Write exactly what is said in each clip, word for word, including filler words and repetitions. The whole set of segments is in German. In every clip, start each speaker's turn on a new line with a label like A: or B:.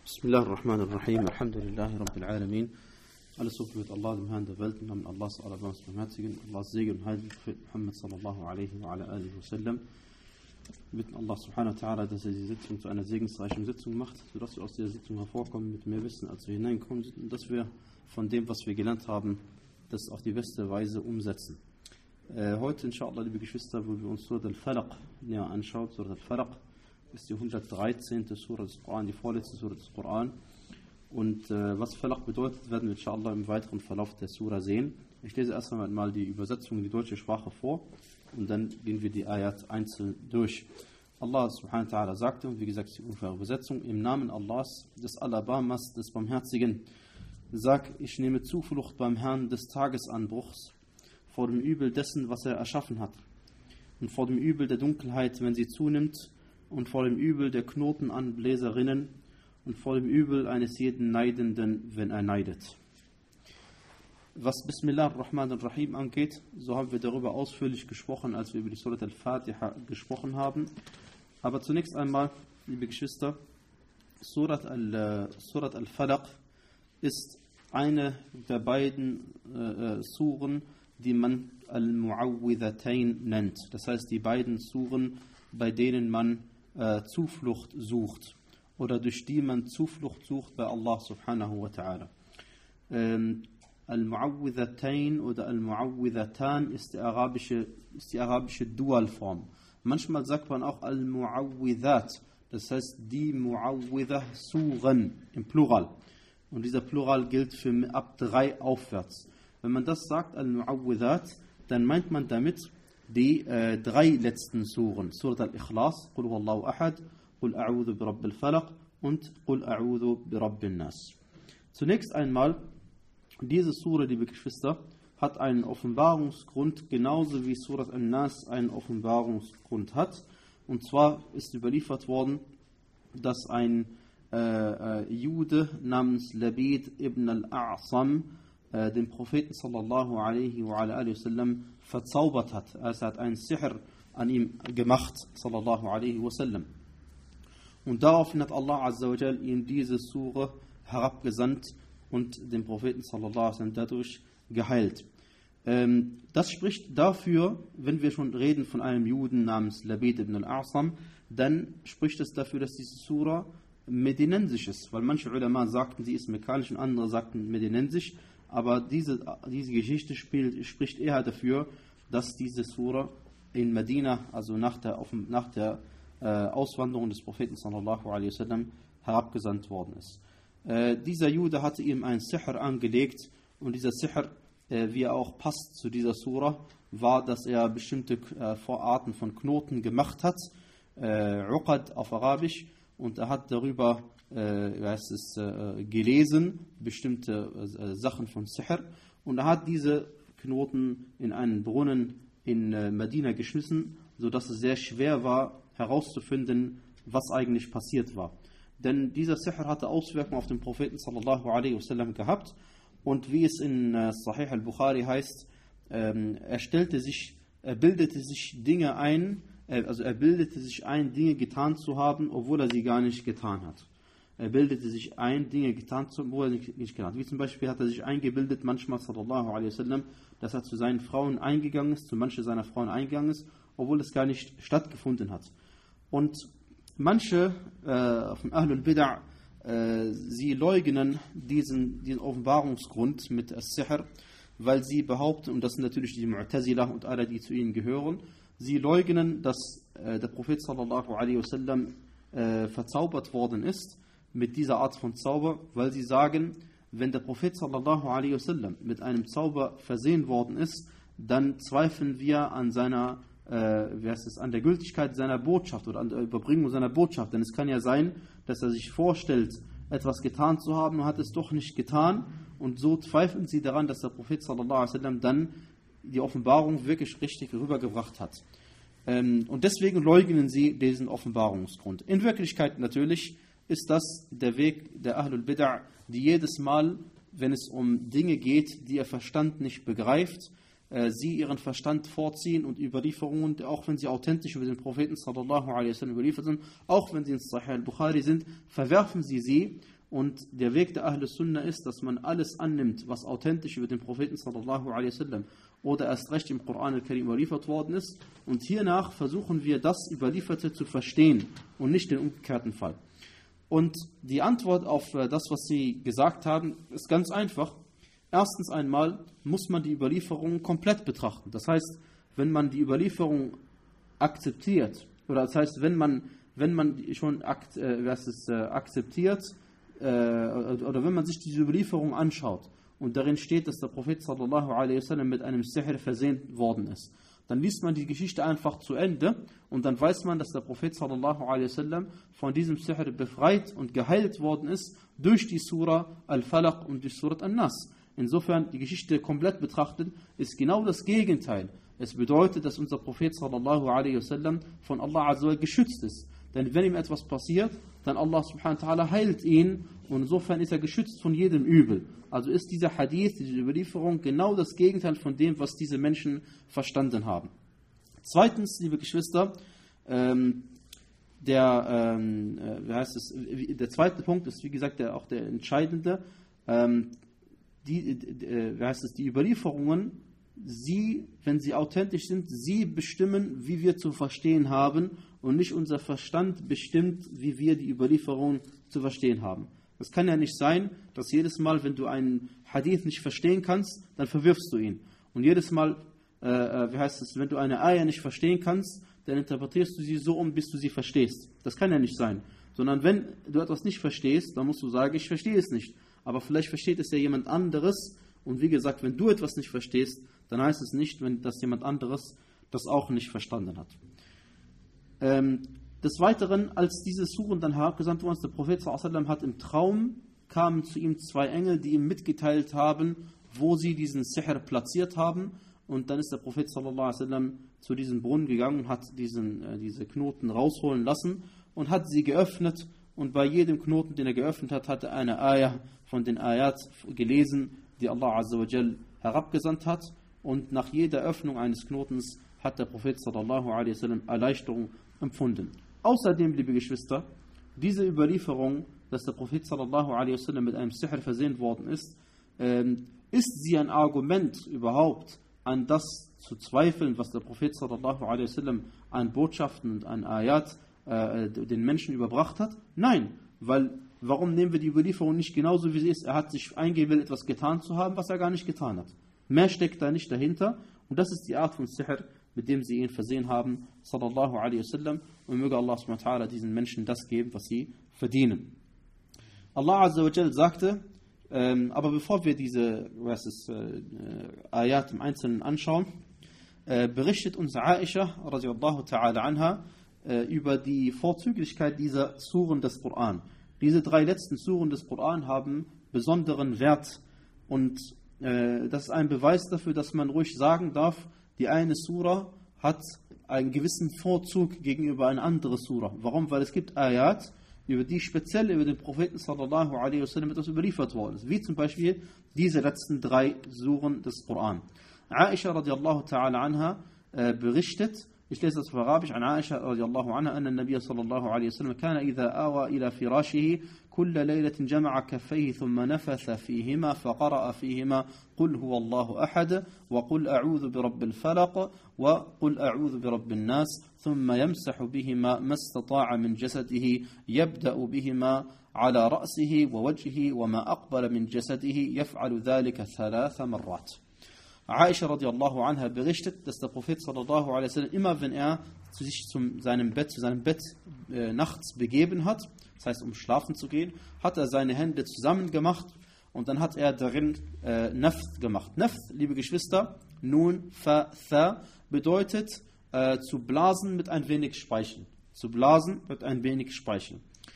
A: Bismillah ar-Rahman ar-Rahim, Alhamdulillahi Rabbil Alamin. Alles so mit Allah, dem Herrn der Welt, im Namen Allahs, allerbarmers Barmherzigen, Allahs Segen und Heil, Prophet Muhammad sallallahu alaihi wa ala alihi wa sallam. Wir bitten Allah subhanahu wa ta'ala, dass er die Sitzung zu einer segensreichen Sitzung macht, sodass wir aus dieser Sitzung hervorkommen mit mehr Wissen, als wir hineinkommen sind, und dass wir von dem, was wir gelernt haben, das auf die beste Weise umsetzen. Äh, heute, inshallah, liebe Geschwister, wo wir uns Surat al-Falaq näher anschauen. Surat al-Falaq ist die hundertdreizehnte Surah des Koran, die vorletzte Surah des Koran. Und äh, was Falaq bedeutet, werden wir inshallah im weiteren Verlauf der Surah sehen. Ich lese erst einmal die Übersetzung in die deutsche Sprache vor und dann gehen wir die Ayat einzeln durch. Allah subhanahu wa ta'ala sagte, und wie gesagt, die ungefähre Übersetzung: Im Namen Allahs, des Alabamas, des Barmherzigen, sag, ich nehme Zuflucht beim Herrn des Tagesanbruchs, vor dem Übel dessen, was er erschaffen hat, und vor dem Übel der Dunkelheit, wenn sie zunimmt, und vor dem Übel der Knotenanbläserinnen, und vor dem Übel eines jeden Neidenden, wenn er neidet. Was Bismillah ar-Rahman ar-Rahim angeht, so haben wir darüber ausführlich gesprochen, als wir über die Surat al-Fatiha gesprochen haben. Aber zunächst einmal, liebe Geschwister, Surat al-Falaq ist eine der beiden äh, Suren, die man Al-Mu'awwidhatayn nennt. Das heißt, die beiden Suren, bei denen man äh, Zuflucht sucht oder durch die man Zuflucht sucht bei Allah subhanahu wa ta'ala. Ähm, Al-Mu'awwidhatayn oder Al-Mu'awwidhatan ist die arabische, ist die arabische Dualform. Manchmal sagt man auch Al-Mu'awwidhat, das heißt die Mu'awwidhah-Suren im Plural. Und dieser Plural gilt für ab drei aufwärts. Wenn man das sagt, Al-Mu'awwidhat, dann meint man damit die äh, drei letzten Suren. Surat al-Ikhlas, Qul huwallahu ahad, Qul a'udhu bi rabbil falaq und Qul a'udhu bi rabbin nas. Zunächst einmal, diese Sure, liebe Geschwister, hat einen Offenbarungsgrund, genauso wie Surat an-Nas einen Offenbarungsgrund hat. Und zwar ist überliefert worden, dass ein äh, äh, Jude namens Labid ibn al-A'sam äh, den Propheten sallallahu alaihi wa alaihi wasallam verzaubert hat. Also hat einen Sihr an ihm gemacht, sallallahu alaihi wasallam. Und daraufhin hat Allah azza wa jal ihm diese Sure herabgesandt und den Propheten sallallahu alaihi wasallam dadurch geheilt. Ähm, das spricht dafür, wenn wir schon reden von einem Juden namens Labid ibn al-A'sam, dann spricht es dafür, dass diese Sura medinensisch ist, weil manche Ulama sagten, sie ist mekanisch und andere sagten medinensisch, aber diese, diese Geschichte spielt, spricht eher dafür, dass diese Sura in Medina, also nach der, auf, nach der äh, Auswanderung des Propheten sallallahu alaihi wasallam herabgesandt worden ist. Äh, dieser Jude hatte ihm einen Sihr angelegt, und dieser Sihr, äh, wie er auch passt zu dieser Sura, war, dass er bestimmte äh, Arten von Knoten gemacht hat, äh, Uqad auf Arabisch, und er hat darüber äh, wie heißt es, äh, gelesen, bestimmte äh, Sachen von Sihr, und er hat diese Knoten in einen Brunnen in äh, Medina geschmissen, sodass es sehr schwer war, herauszufinden, was eigentlich passiert war. Denn dieser Sihr hatte Auswirkungen auf den Propheten sallallahu alaihi wasallam gehabt, und wie es in äh, Sahih al-Bukhari heißt, ähm, er stellte sich, er bildete sich Dinge ein, äh, also er bildete sich ein, Dinge getan zu haben, obwohl er sie gar nicht getan hat. Er bildete sich ein, Dinge getan zu haben, obwohl er sie nicht getan hat. Wie zum Beispiel hat er sich eingebildet, manchmal sallallahu alaihi wasallam, dass er zu seinen Frauen eingegangen ist, zu manchen seiner Frauen eingegangen ist, obwohl es gar nicht stattgefunden hat. Und manche äh, von Ahlul Bid'ah, äh, sie leugnen diesen, diesen Offenbarungsgrund mit As-Sihr, weil sie behaupten, und das sind natürlich die Mu'tazila und alle, die zu ihnen gehören, sie leugnen, dass äh, der Prophet sallallahu alaihi wasallam äh, verzaubert worden ist mit dieser Art von Zauber, weil sie sagen, wenn der Prophet sallallahu alaihi wasallam mit einem Zauber versehen worden ist, dann zweifeln wir an seiner Äh, wie heißt es, an der Gültigkeit seiner Botschaft oder an der Überbringung seiner Botschaft. Denn es kann ja sein, dass er sich vorstellt, etwas getan zu haben und hat es doch nicht getan. Und so zweifeln sie daran, dass der Prophet sallallahu alaihi wasallam dann die Offenbarung wirklich richtig rübergebracht hat. Ähm, und deswegen leugnen sie diesen Offenbarungsgrund. In Wirklichkeit natürlich ist das der Weg der Ahlul Bid'ah, die jedes Mal, wenn es um Dinge geht, die ihr Verstand nicht begreift, sie ihren Verstand vorziehen und Überlieferungen, auch wenn sie authentisch über den Propheten sallallahu alaihi wasallam überliefert sind, auch wenn sie in Sahih al-Bukhari sind, verwerfen sie sie Und der Weg der Ahl Sunnah ist, dass man alles annimmt, was authentisch über den Propheten sallallahu alaihi wasallam oder erst recht im Koran al-Karim überliefert worden ist. Und hiernach versuchen wir, das Überlieferte zu verstehen und nicht den umgekehrten Fall. Und die Antwort auf das, was Sie gesagt haben, ist ganz einfach. Erstens einmal muss man die Überlieferung komplett betrachten. Das heißt, wenn man die Überlieferung akzeptiert, oder das heißt, wenn man, wenn man schon akt, äh, was ist, äh, akzeptiert, äh, oder wenn man sich diese Überlieferung anschaut und darin steht, dass der Prophet sallallahu alaihi wasallam mit einem Sihr versehen worden ist, dann liest man die Geschichte einfach zu Ende und dann weiß man, dass der Prophet sallallahu alaihi wasallam von diesem Sihr befreit und geheilt worden ist durch die Surah Al-Falaq und die Surah An-Nas. Insofern, die Geschichte komplett betrachtet, ist genau das Gegenteil. Es bedeutet, dass unser Prophet sallallahu alaihi wasallam von Allah azza wa geschützt ist. Denn wenn ihm etwas passiert, dann Allah subhanahu wa ta'ala heilt ihn und insofern ist er geschützt von jedem Übel. Also ist dieser Hadith, diese Überlieferung genau das Gegenteil von dem, was diese Menschen verstanden haben. Zweitens, liebe Geschwister, ähm, der, ähm, äh, wie heißt es, der zweite Punkt ist, wie gesagt, der, auch der entscheidende. Ähm, die, äh, wie heißt es, die Überlieferungen, sie, wenn sie authentisch sind, sie bestimmen, wie wir zu verstehen haben und nicht unser Verstand bestimmt, wie wir die Überlieferung zu verstehen haben. Es kann ja nicht sein, dass jedes Mal, wenn du einen Hadith nicht verstehen kannst, dann verwirfst du ihn. Und jedes Mal, äh, wie heißt es, wenn du eine Ayah nicht verstehen kannst, dann interpretierst du sie so um, bis du sie verstehst. Das kann ja nicht sein. Sondern wenn du etwas nicht verstehst, dann musst du sagen, ich verstehe es nicht. Aber vielleicht versteht es ja jemand anderes. Und wie gesagt, wenn du etwas nicht verstehst, dann heißt es nicht, wenn das jemand anderes das auch nicht verstanden hat. Ähm, des Weiteren, als diese Suren dann herabgesandt wurden, der Prophet sallallahu alaihi wasallam hat im Traum, kamen zu ihm zwei Engel, die ihm mitgeteilt haben, wo sie diesen Sihr platziert haben. Und dann ist der Prophet sallallahu alaihi wasallam zu diesem Brunnen gegangen und hat diesen, äh, diese Knoten rausholen lassen und hat sie geöffnet. Und bei jedem Knoten, den er geöffnet hat, hat er eine Ayah von den Ayat gelesen, die Allah azza wa jal herabgesandt hat. Und nach jeder Öffnung eines Knotens hat der Prophet sallallahu alaihi wasallam Erleichterung empfunden. Außerdem, liebe Geschwister, diese Überlieferung, dass der Prophet sallallahu alaihi wasallam mit einem Sihr versehen worden ist, ähm, ist sie ein Argument überhaupt, an das zu zweifeln, was der Prophet sallallahu alaihi wasallam an Botschaften und an Ayat äh, den Menschen überbracht hat? Nein, weil warum nehmen wir die Überlieferung nicht genauso, wie sie ist? Er hat sich eingebildet, etwas getan zu haben, was er gar nicht getan hat. Mehr steckt da nicht dahinter. Und das ist die Art von Sihr, mit dem sie ihn versehen haben, sallallahu alaihi wasallam. Und möge Allah subhanahu wa ta'ala diesen Menschen das geben, was sie verdienen. Allah azza wa jal sagte, ähm, aber bevor wir diese was ist, äh, Ayat im Einzelnen anschauen, äh, berichtet uns Aisha radiallahu ta'ala anha äh, über die Vorzüglichkeit dieser Suren des Koran. Diese drei letzten Suren des Koran haben besonderen Wert und äh, das ist ein Beweis dafür, dass man ruhig sagen darf, die eine Sura hat einen gewissen Vorzug gegenüber einer anderen Sura. Warum? Weil es gibt Ayat, über die speziell über den Propheten sallallahu alaihi wasallam etwas überliefert worden ist. Wie zum Beispiel diese letzten drei Suren des Koran. Aisha radiallahu ta'ala anha äh, berichtet, ich lese das auf Arabisch, an Aisha radiallahu anha, أن النبي صلى الله عليه وسلم كان إذا آوى إلى فراشه كل ليلة جمع كفيه ثم نفث فيهما فقرأ فيهما قل هو الله أحد وقل أعوذ برب الفلق وقل أعوذ برب الناس ثم يمسح بهما ما استطاع من جسده يبدأ بهما على رأسه ووجهه وما أقبل من جسده يفعل ذلك ثلاث مرات. Aisha radiallahu anha berichtet, dass der Prophet sallallahu alaihi wasallam immer, wenn er zu sich zu seinem Bett, zu seinem Bett äh, nachts begeben hat, das heißt, um schlafen zu gehen, hat er seine Hände zusammen gemacht und dann hat er darin äh, Nafth gemacht. Nafth, liebe Geschwister, nun, fa, tha, bedeutet äh, zu blasen mit ein wenig Speichel. Zu blasen mit ein wenig Speichel.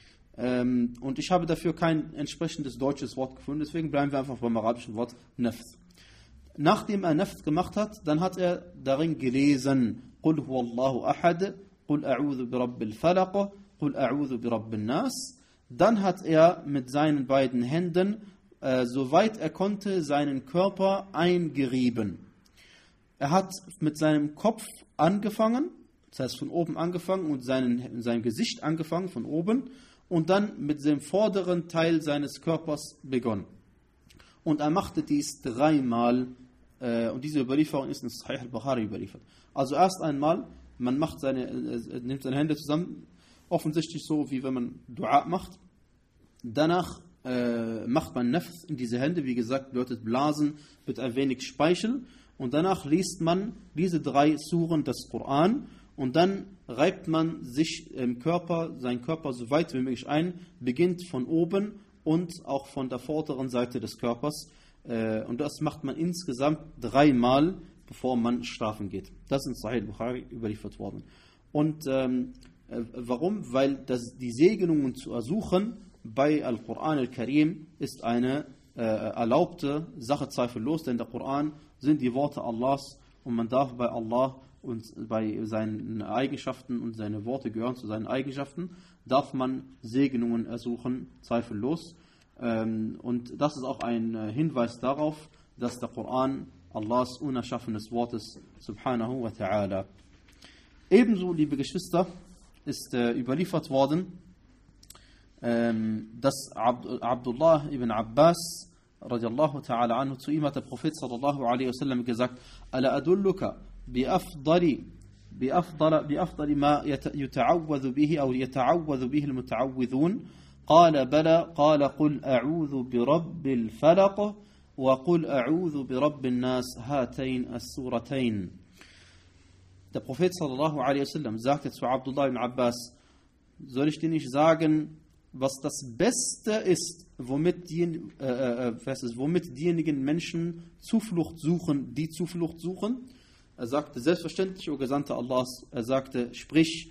A: Ähm, und ich habe dafür kein entsprechendes deutsches Wort gefunden, deswegen bleiben wir einfach beim arabischen Wort Nafth. Nachdem er Nafth gemacht hat, dann hat er darin gelesen, Qul huwallahu ahad, Qul a'udhu bi rabbil falaq, Qul a'udhu bi rabbin nas. Dann hat er mit seinen beiden Händen, äh, soweit er konnte, seinen Körper eingerieben. Er hat mit seinem Kopf angefangen, Das heißt, von oben angefangen und seinen, seinem Gesicht angefangen, von oben, und dann mit dem vorderen Teil seines Körpers begonnen. Und er machte dies dreimal, äh, und diese Überlieferung ist in Sahih al-Bukhari überliefert. Also erst einmal, man macht seine, äh, nimmt seine Hände zusammen, offensichtlich so, wie wenn man Dua macht. Danach äh, macht man Nafth in diese Hände, wie gesagt, bedeutet Blasen mit ein wenig Speichel. Und danach liest man diese drei Suren des Koran. Und dann reibt man sich im Körper, seinen Körper so weit wie möglich ein, beginnt von oben und auch von der vorderen Seite des Körpers. Und das macht man insgesamt dreimal, bevor man schlafen geht. Das ist in Sahih Bukhari überliefert worden. Und ähm, warum? Weil das, die Segnungen zu ersuchen bei Al-Quran Al-Karim ist eine äh, erlaubte Sache zweifellos, denn der Koran sind die Worte Allahs und man darf bei Allah und bei seinen Eigenschaften, und seine Worte gehören zu seinen Eigenschaften, darf man Segnungen ersuchen, zweifellos. Und das ist auch ein Hinweis darauf, dass der Koran Allahs unerschaffenes Wort ist, subhanahu wa ta'ala. Ebenso, liebe Geschwister, ist äh, überliefert worden, ähm, dass Abd- Abdullah ibn Abbas radiallahu ta'ala anhu, zu ihm hat der Prophet sallallahu alaihi wasallam gesagt: Ala adulluka بأفضل بأفضل بأفضل ما يتعوذ به أو يتعوذ به المتعوذون قال بلى قال قل أعوذ برب الفلق وقل أعوذ برب الناس هاتين السورتين. Der Prophet sallallahu alaihi wasallam sagte zu Abdullah ibn Abbas: Soll ich dir nicht sagen, was das Beste ist, womit, die, äh, äh, was ist, womit diejenigen Menschen Zuflucht suchen, die Zuflucht suchen? Er sagte, selbstverständlich, o Gesandter Allahs, er sagte, sprich,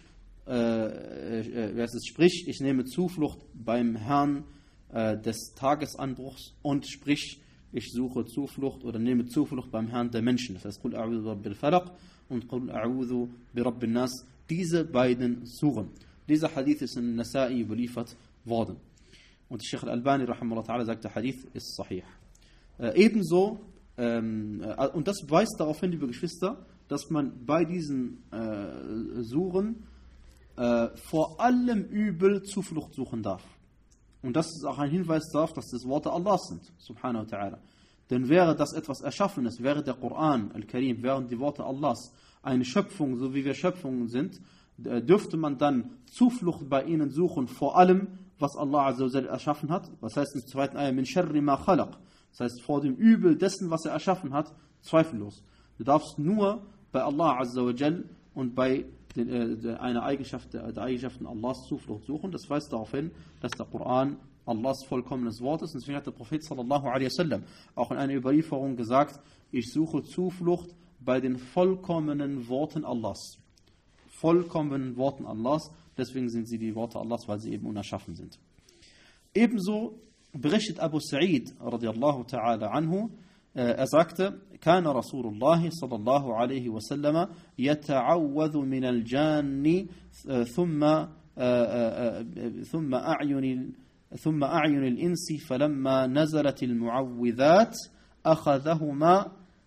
A: äh, äh, wer ist es, sprich, ich nehme Zuflucht beim Herrn äh, des Tagesanbruchs, und sprich, ich suche Zuflucht oder nehme Zuflucht beim Herrn der Menschen. Das heißt, Qul a'udhu bi rabbil falaq und Qul a'udhu bi rabbin nas. Diese beiden Suren. Dieser Hadith ist in Nasa'i überliefert worden. Und Sheikh al-Albani rahimahullah ta'ala sagt, der Hadith ist sahih. Äh, ebenso Ähm, äh, und das weist darauf hin, liebe Geschwister, dass man bei diesen äh, Suren äh, vor allem Übel Zuflucht suchen darf. Und das ist auch ein Hinweis darauf, dass das Worte Allahs sind, subhanahu wa ta'ala. Denn wäre das etwas Erschaffenes, wäre der Koran Al-Karim, wären die Worte Allahs eine Schöpfung, so wie wir Schöpfungen sind, äh, dürfte man dann Zuflucht bei ihnen suchen, vor allem, was Allah azza wa jalla erschaffen hat. Was heißt im zweiten Ayah, min sharri ma khalaq. Das heißt, vor dem Übel dessen, was er erschaffen hat, zweifellos. Du darfst nur bei Allah Azza wa Jal und bei den, äh, einer Eigenschaft, der, der Eigenschaften Allahs Zuflucht suchen. Das weist darauf hin, dass der Koran Allahs vollkommenes Wort ist. Und deswegen hat der Prophet sallallahu alaihi wasallam auch in einer Überlieferung gesagt, ich suche Zuflucht bei den vollkommenen Worten Allahs. Vollkommenen Worten Allahs. Deswegen sind sie die Worte Allahs, weil sie eben unerschaffen sind. Ebenso berichtet Abu Sa'id radiallahu ta'ala anhu, er sagte, كان رسول الله صلى الله عليه وسلم يتعوذ من الجان ثم ثم أعين ثم أعين الإنس فلما نزلت المعوذات أخذهما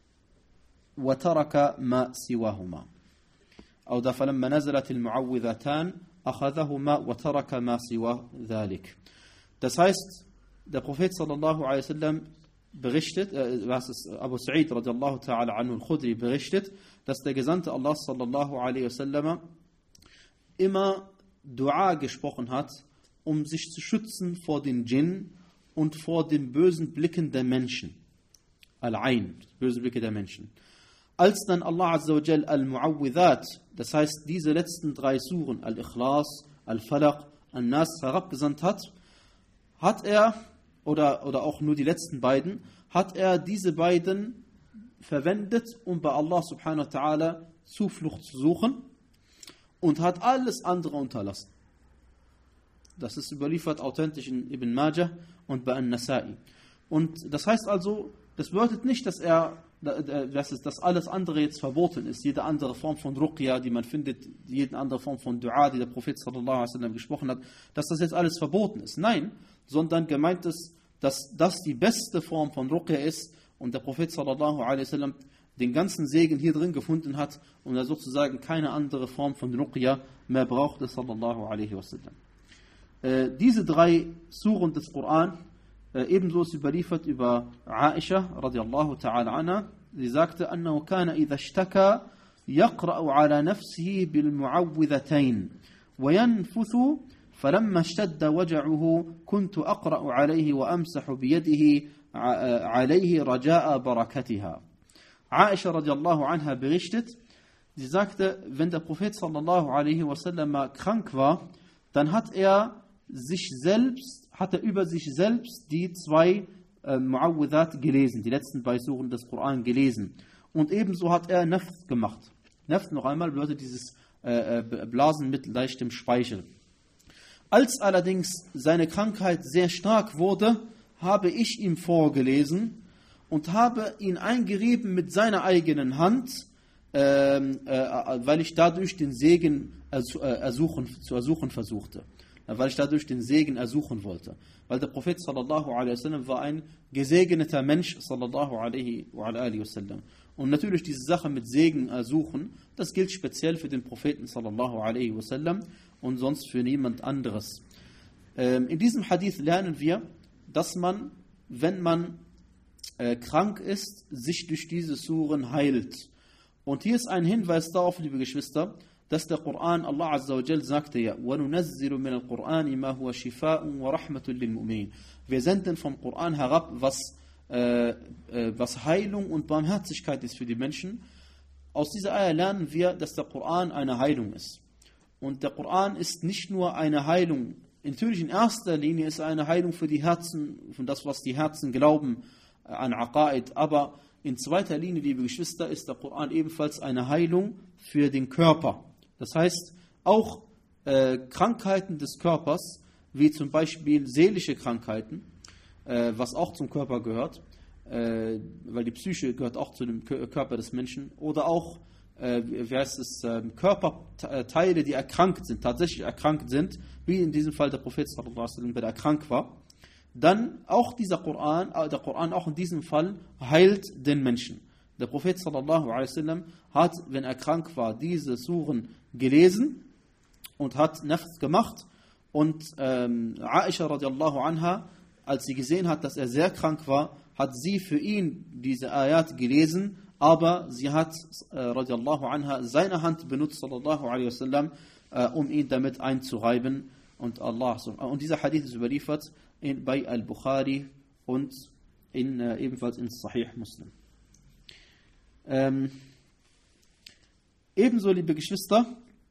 A: وترك ما سواهما أو ده فلما نزلت المعوذتان أخذهما وترك ما سوى ذلك. Das heißt, der Prophet sallallahu alaihi wasallam berichtet, äh, was ist Abu Sa'id radiallahu ta'ala anhu al-Khudri berichtet, dass der Gesandte Allah sallallahu alaihi wasallam immer Dua gesprochen hat, um sich zu schützen vor den Djinn und vor den bösen Blicken der Menschen. Al-Ain, böse Blicke der Menschen. Als dann Allah azza wa jal al-Mu'awwidhat, das heißt diese letzten drei Suren, Al-Ikhlas, Al-Falaq, Al-Nas herabgesandt hat, hat er Oder, oder auch nur die letzten beiden, hat er diese beiden verwendet, um bei Allah subhanahu wa ta'ala Zuflucht zu suchen, und hat alles andere unterlassen. Das ist überliefert authentisch in Ibn Majah und bei An-Nasa'i. Und das heißt also, das bedeutet nicht, dass er, dass, es, dass alles andere jetzt verboten ist, jede andere Form von Ruqya, die man findet, jede andere Form von Dua, die der Prophet sallallahu alaihi wasallam gesprochen hat, dass das jetzt alles verboten ist. Nein, sondern gemeint ist, dass das die beste Form von Ruqya ist, und der Prophet sallallahu alaihi wasallam den ganzen Segen hier drin gefunden hat und er sozusagen keine andere Form von Ruqya mehr brauchte, sallallahu alaihi wasallam. Äh, diese drei Suren des Koran, äh, ebenso ist überliefert über Aisha radiallahu ta'ala anha, sie sagte, أنه كان إذا اشتكى يقرأ على نفسه بالمعوذتين وينفث فلما اشتد وجعه كنت أقرأ عليه وأمسح بيده عليه رجاء بركتها. Aisha radiallahu anha berichtet, sie sagte, wenn der Prophet sallallahu alaihi wasallam krank war, dann hat er sich selbst, hat er über sich selbst die zwei äh, Mu'awwidhat gelesen, die letzten beiden Suren des Koran gelesen. Und ebenso hat er Nafth gemacht. Nafth noch einmal bedeutet dieses äh, Blasen mit leichtem Speichel. Als allerdings seine Krankheit sehr stark wurde, habe ich ihm vorgelesen und habe ihn eingerieben mit seiner eigenen Hand, äh, äh, weil ich dadurch den Segen ersuchen, zu ersuchen versuchte. Weil ich dadurch den Segen ersuchen wollte. Weil der Prophet sallallahu alaihi wasallam war ein gesegneter Mensch sallallahu alaihi wasallam. Und natürlich diese Sache mit Segen ersuchen, das gilt speziell für den Propheten sallallahu alaihi wasallam und sonst für niemand anderes. Ähm, in diesem Hadith lernen wir, dass man, wenn man äh, krank ist, sich durch diese Suren heilt. Und hier ist ein Hinweis darauf, liebe Geschwister, dass der Koran, Allah Azza wa Jal sagte ja, وَنُنَزِّلُ مِنَ الْقُرْآنِ مَا هُوَ شِفَاءٌ وَرَحْمَةٌ لِلْمُؤْمِنِينَ. Wir senden vom Koran herab, was, äh, äh, was Heilung und Barmherzigkeit ist für die Menschen. Aus dieser Ayah lernen wir, dass der Koran eine Heilung ist. Und der Koran ist nicht nur eine Heilung, natürlich in erster Linie ist er eine Heilung für die Herzen, für das, was die Herzen glauben, äh, an Aqaid, aber in zweiter Linie, liebe Geschwister, ist der Koran ebenfalls eine Heilung für den Körper. Das heißt, auch äh, Krankheiten des Körpers, wie zum Beispiel seelische Krankheiten, äh, was auch zum Körper gehört, äh, weil die Psyche gehört auch zu dem Körper des Menschen, oder auch, äh, wie heißt es, äh, Körperteile, die erkrankt sind, tatsächlich erkrankt sind, wie in diesem Fall der Prophet sallallahu alaihi wasallam, der krank war, dann auch dieser Koran, der Koran auch in diesem Fall heilt den Menschen. Der Prophet sallallahu alaihi wasallam hat, wenn er krank war, diese Suren gelesen und hat Nafth gemacht. Und ähm, Aisha radiallahu anha, als sie gesehen hat, dass er sehr krank war, hat sie für ihn diese Ayat gelesen, aber sie hat äh, radiallahu anha seine Hand benutzt, sallallahu alaihi wasallam, äh, um ihn damit einzureiben. Und Allah, und dieser Hadith ist überliefert in, bei Al-Bukhari und in, äh, ebenfalls in Sahih Muslim. Ähm, ebenso, liebe Geschwister,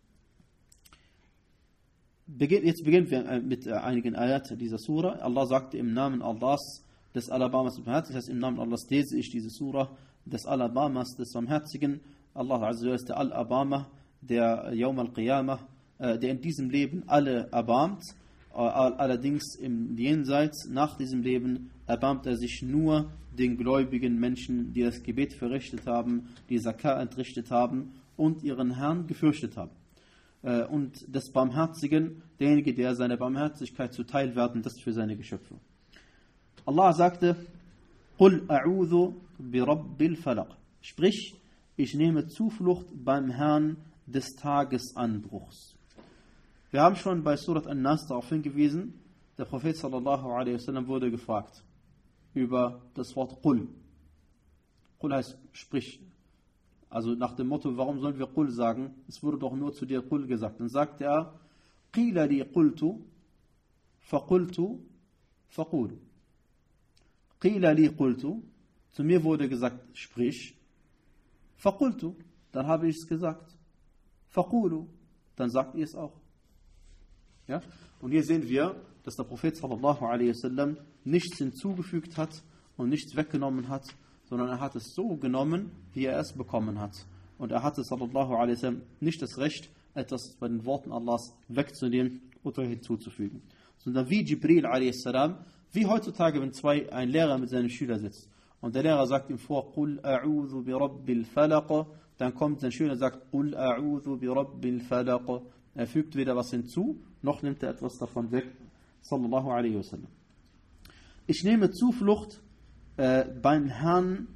A: beginn, jetzt beginnen wir mit äh, einigen Ayat dieser Surah. Allah sagte im Namen Allahs des Alabamas, das heißt im Namen Allahs lese ich diese Surah des Alabamas, des Barmherzigen. Allah Azza wa Jalla ist der Al-Abama, der Yawm al-Qiyamah, äh, der in diesem Leben alle erbarmt. Äh, allerdings im Jenseits, nach diesem Leben, erbarmt er sich nur den gläubigen Menschen, die das Gebet verrichtet haben, die Zakah entrichtet haben und ihren Herrn gefürchtet haben. Äh, und des Barmherzigen, derjenige, der seine Barmherzigkeit zuteil werden lässt für seine Geschöpfe. Allah sagte, قُلْ أَعُوذُ بِرَبِّ الْفَلَقِ. Sprich, ich nehme Zuflucht beim Herrn des Tagesanbruchs. Wir haben schon bei Surat An-Nas darauf hingewiesen, der Prophet sallallahu alaihi wasallam wurde gefragt über das Wort Qul. Qul heißt sprich. Also nach dem Motto, warum sollen wir Qul sagen? Es wurde doch nur zu dir Qul gesagt. Dann sagte er, قِيلَ لِي قُلْتُ فَقُلْتُ فَقُولُ. قِيلَ لِي قُلْتُ. Zu mir wurde gesagt, sprich. فَقُلْتُ. Dann habe ich es gesagt. فَقُولُ. Dann sagt ihr es auch. Ja? Und hier sehen wir, dass der Prophet sallallahu alaihi wasallam nichts hinzugefügt hat und nichts weggenommen hat, sondern er hat es so genommen, wie er es bekommen hat. Und er hatte sallallahu alaihi wasallam nicht das Recht, etwas bei den Worten Allahs wegzunehmen oder hinzuzufügen. Sondern wie Jibril alaihi salam, wie heutzutage, wenn zwei, ein Lehrer mit seinem Schüler sitzt und der Lehrer sagt ihm vor, قُلْ أَعُوذُ بِرَبِّ الْفَلَقِ, dann kommt sein Schüler und sagt, قُلْ أَعُوذُ بِرَبِّ الْفَلَقِ. Er fügt weder was hinzu, noch nimmt er etwas davon weg. Sallallahu alaihi wasallam. Ich nehme Zuflucht äh, beim Herrn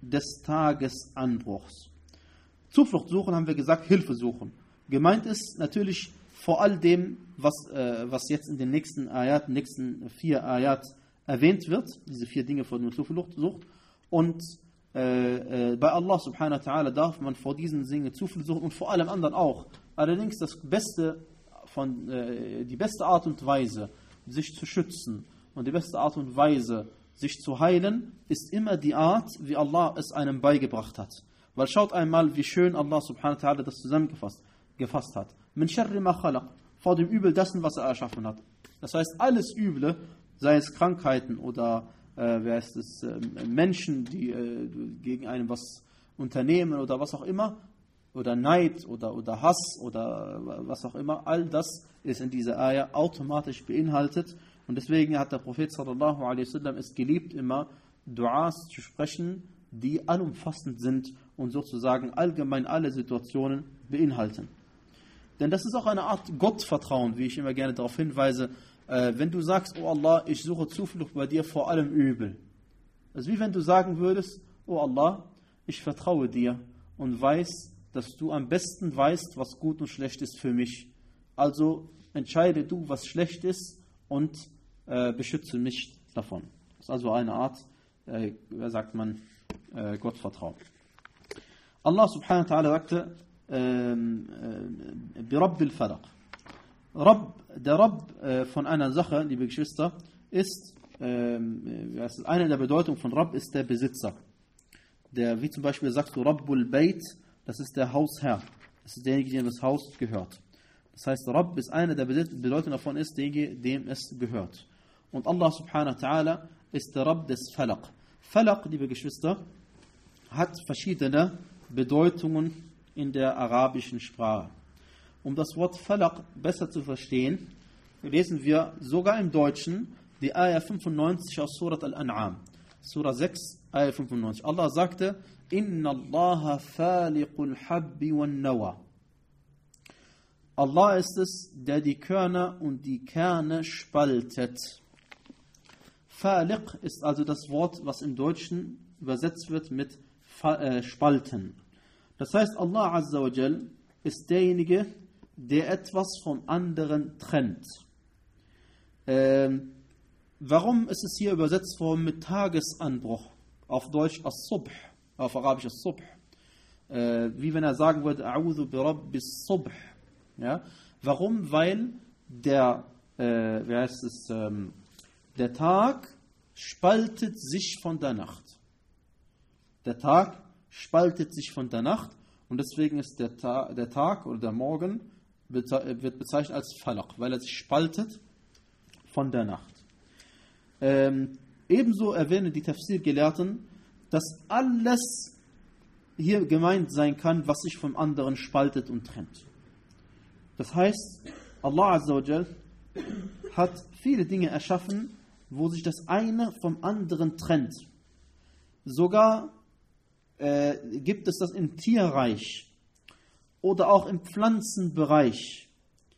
A: des Tagesanbruchs. Zuflucht suchen, haben wir gesagt, Hilfe suchen. Gemeint ist natürlich vor all dem, was, äh, was jetzt in den nächsten Ayat, nächsten vier Ayat erwähnt wird, diese vier Dinge, vor denen man Zuflucht sucht. Und äh, äh, bei Allah subhanahu wa ta'ala darf man vor diesen Dingen Zuflucht suchen und vor allem anderen auch. Allerdings das Beste von, äh, die beste Art und Weise, sich zu schützen und die beste Art und Weise, sich zu heilen, ist immer die Art, wie Allah es einem beigebracht hat. Weil schaut einmal, wie schön Allah subhanahu wa ta'ala das zusammengefasst gefasst hat. Min sharri ma khalaq, vor dem Übel dessen, was er erschaffen hat. Das heißt, alles Üble, sei es Krankheiten oder äh, wer ist es, äh, Menschen, die äh, gegen einen was unternehmen oder was auch immer, oder Neid oder, oder Hass oder was auch immer, all das ist in dieser Ayah automatisch beinhaltet. Und deswegen hat der Prophet sallallahu alaihi wasallam es geliebt, immer Duas zu sprechen, die allumfassend sind und sozusagen allgemein alle Situationen beinhalten. Denn das ist auch eine Art Gottvertrauen, wie ich immer gerne darauf hinweise, äh, wenn du sagst, oh Allah, ich suche Zuflucht bei dir vor allem Übel. Das ist wie wenn du sagen würdest, oh Allah, ich vertraue dir und weiß, dass du am besten weißt, was gut und schlecht ist für mich. Also entscheide du, was schlecht ist und äh, beschütze mich davon. Das ist also eine Art, äh, wie sagt man, äh, Gottvertrauen. Allah subhanahu wa ta'ala sagte, Birabb al-Falaq. Rabb, der Rabb äh, von einer Sache, liebe Geschwister, ist, äh, ist eine der Bedeutungen von Rabb ist der Besitzer. Der, wie zum Beispiel sagst du Rabbul Bayt, das ist der Hausherr. Das ist derjenige, dem das Haus gehört. Das heißt, Rabb ist eine der Bedeutungen davon, ist derjenige, dem es gehört. Und Allah subhanahu wa ta'ala ist der Rabb des Falaq. Falaq, liebe Geschwister, hat verschiedene Bedeutungen in der arabischen Sprache. Um das Wort Falaq besser zu verstehen, lesen wir sogar im Deutschen die Ayah fünfundneunzig aus Surat Al-An'am. Surah sechs, Ayah fünfundneunzig. Allah sagte, Inna Allaha faliqul habbi wan nawa. Allah ist es, der die Körner und die Kerne spaltet. Faliq ist also das Wort, was im Deutschen übersetzt wird mit äh, spalten. Das heißt, Allah Azza wa Jal ist derjenige, der etwas vom anderen trennt. Ähm, warum ist es hier übersetzt worden mit Tagesanbruch? Auf Deutsch As-Subh, auf Arabisch As-Subh. Äh, wie wenn er sagen würde, A'udhu bi Rabbis Subh. Ja? Warum? Weil der, äh, wie heißt es, ähm, der Tag spaltet sich von der Nacht. Der Tag spaltet sich von der Nacht und deswegen ist der, Ta- der Tag oder der Morgen beze- wird bezeichnet als Falaq, weil er sich spaltet von der Nacht. Ähm, ebenso erwähnen die Tafsir-Gelehrten, dass alles hier gemeint sein kann, was sich vom anderen spaltet und trennt. Das heißt, Allah Azza wa Jal hat viele Dinge erschaffen, wo sich das eine vom anderen trennt. Sogar Äh, gibt es das im Tierreich oder auch im Pflanzenbereich,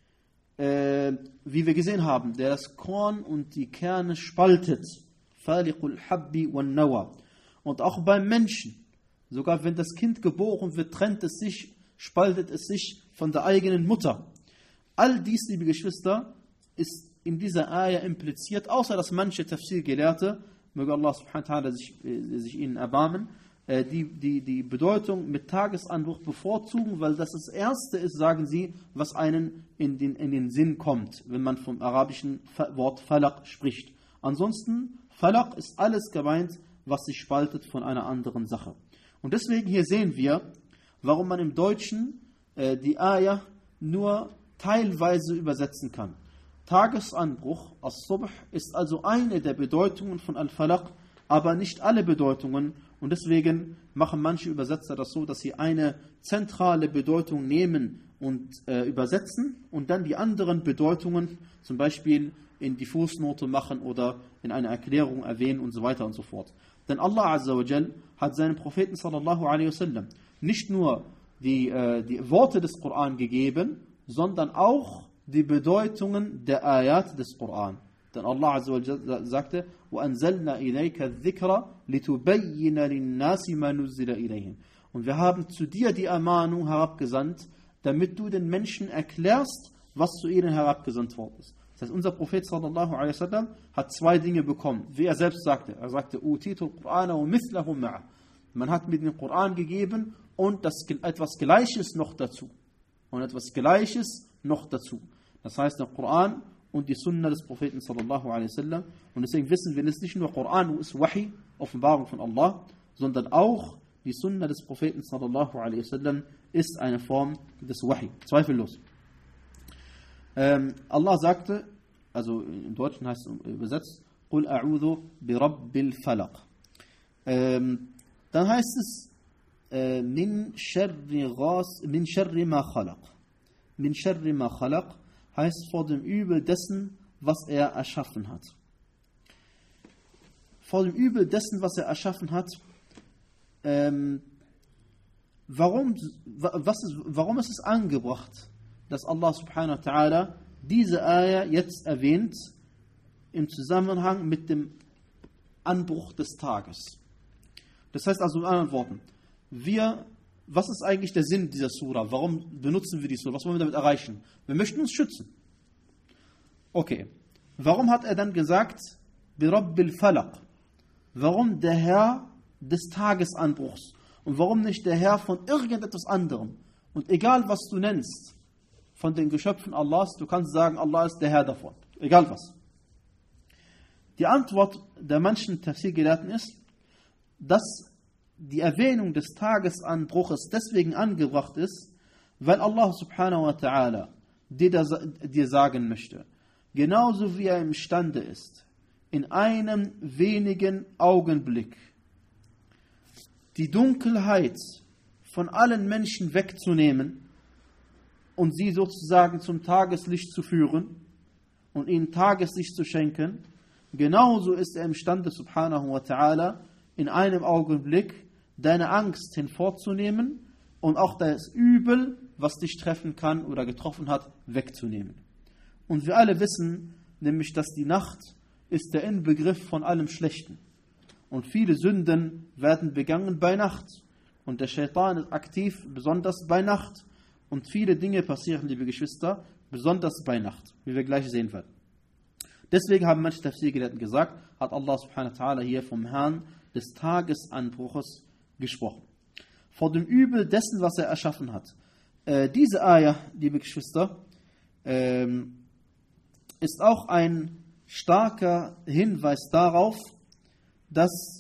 A: äh, wie wir gesehen haben, der das Korn und die Kerne spaltet. Faliqul habbi wan nawa. Und auch beim Menschen, sogar wenn das Kind geboren wird, trennt es sich, spaltet es sich von der eigenen Mutter. All dies, liebe Geschwister, ist in dieser Ayah impliziert, außer dass manche Tafsir-Gelehrte, möge Allah subhanahu wa ta'ala sich, äh, sich ihnen erbarmen, Die, die, die Bedeutung mit Tagesanbruch bevorzugen, weil das das Erste ist, sagen sie, was einen in den, in den Sinn kommt, wenn man vom arabischen Wort Falaq spricht. Ansonsten, Falaq ist alles gemeint, was sich spaltet von einer anderen Sache. Und deswegen hier sehen wir, warum man im Deutschen äh, die Ayah nur teilweise übersetzen kann. Tagesanbruch, As-Subh, ist also eine der Bedeutungen von Al-Falaq, aber nicht alle Bedeutungen. Und deswegen machen manche Übersetzer das so, dass sie eine zentrale Bedeutung nehmen und äh, übersetzen und dann die anderen Bedeutungen zum Beispiel in die Fußnote machen oder in einer Erklärung erwähnen und so weiter und so fort. Denn Allah Azza wa Jal hat seinem Propheten sallallahu alaihi wasallam nicht nur die, äh, die Worte des Koran gegeben, sondern auch die Bedeutungen der Ayat des Koran. Denn Allah Azza wa Jalla sagte, وَأَنزَلْنَا إِلَيْكَ الذِّكْرَ لِتُبَيِّنَ لِلنَّاسِ مَا نُزِّلَ إِلَيْهِمْ. Und wir haben zu dir die Ermahnung herabgesandt, damit du den Menschen erklärst, was zu ihnen herabgesandt worden ist. Das heißt, unser Prophet sallallahu alaihi wasallam hat zwei Dinge bekommen, wie er selbst sagte. Er sagte, Utitul Qur'ana wa mithlahu ma'a. Man hat mir den Koran gegeben und das, etwas Gleiches noch dazu. Und etwas Gleiches noch dazu. Das heißt, der Koran und die Sunna des Propheten sallallahu alaihi wasallam. Und deswegen wissen wir, es ist nicht nur Koran, wo ist Wahi, Offenbarung von Allah, sondern auch die Sunna des Propheten sallallahu alaihi wasallam ist eine Form des Wahi. Zweifellos. Ähm, Allah sagte, also im Deutschen heißt es übersetzt, قُلْ أَعُوذُ بِرَبِّ الْفَلَقِ. Ähm, dann heißt es, äh, min sharri ghas, min sharri ma khalaq. Min sharri ma khalaq heißt vor dem Übel dessen, was er erschaffen hat. Vor dem Übel dessen, was er erschaffen hat, ähm, warum, was ist, warum ist es angebracht, dass Allah subhanahu wa ta'ala diese Ayah jetzt erwähnt im Zusammenhang mit dem Anbruch des Tages? Das heißt also in anderen Worten, wir, was ist eigentlich der Sinn dieser Surah? Warum benutzen wir die Surah? Was wollen wir damit erreichen? Wir möchten uns schützen. Okay. Warum hat er dann gesagt, Birabbil Falaq? Warum der Herr des Tagesanbruchs? Und warum nicht der Herr von irgendetwas anderem? Und egal was du nennst, von den Geschöpfen Allahs, du kannst sagen, Allah ist der Herr davon. Egal was. Die Antwort der manchen Tafsir-Gelehrten ist, dass die Erwähnung des Tagesanbruches deswegen angebracht ist, weil Allah subhanahu wa ta'ala dir, dir sagen möchte, genauso wie er imstande ist, in einem wenigen Augenblick die Dunkelheit von allen Menschen wegzunehmen und sie sozusagen zum Tageslicht zu führen und ihnen Tageslicht zu schenken, genauso ist er imstande, subhanahu wa ta'ala, in einem Augenblick deine Angst hinvorzunehmen und auch das Übel, was dich treffen kann oder getroffen hat, wegzunehmen. Und wir alle wissen, nämlich, dass die Nacht ist der Inbegriff von allem Schlechten. Und viele Sünden werden begangen bei Nacht. Und der Shaitan ist aktiv, besonders bei Nacht. Und viele Dinge passieren, liebe Geschwister, besonders bei Nacht, wie wir gleich sehen werden. Deswegen haben manche Tafsir-Gelehrten gesagt, hat Allah subhanahu wa ta'ala hier vom Herrn des Tagesanbruches gesprochen. Vor dem Übel dessen, was er erschaffen hat. Äh, diese Ayah, liebe Geschwister, ähm, ist auch ein starker Hinweis darauf, dass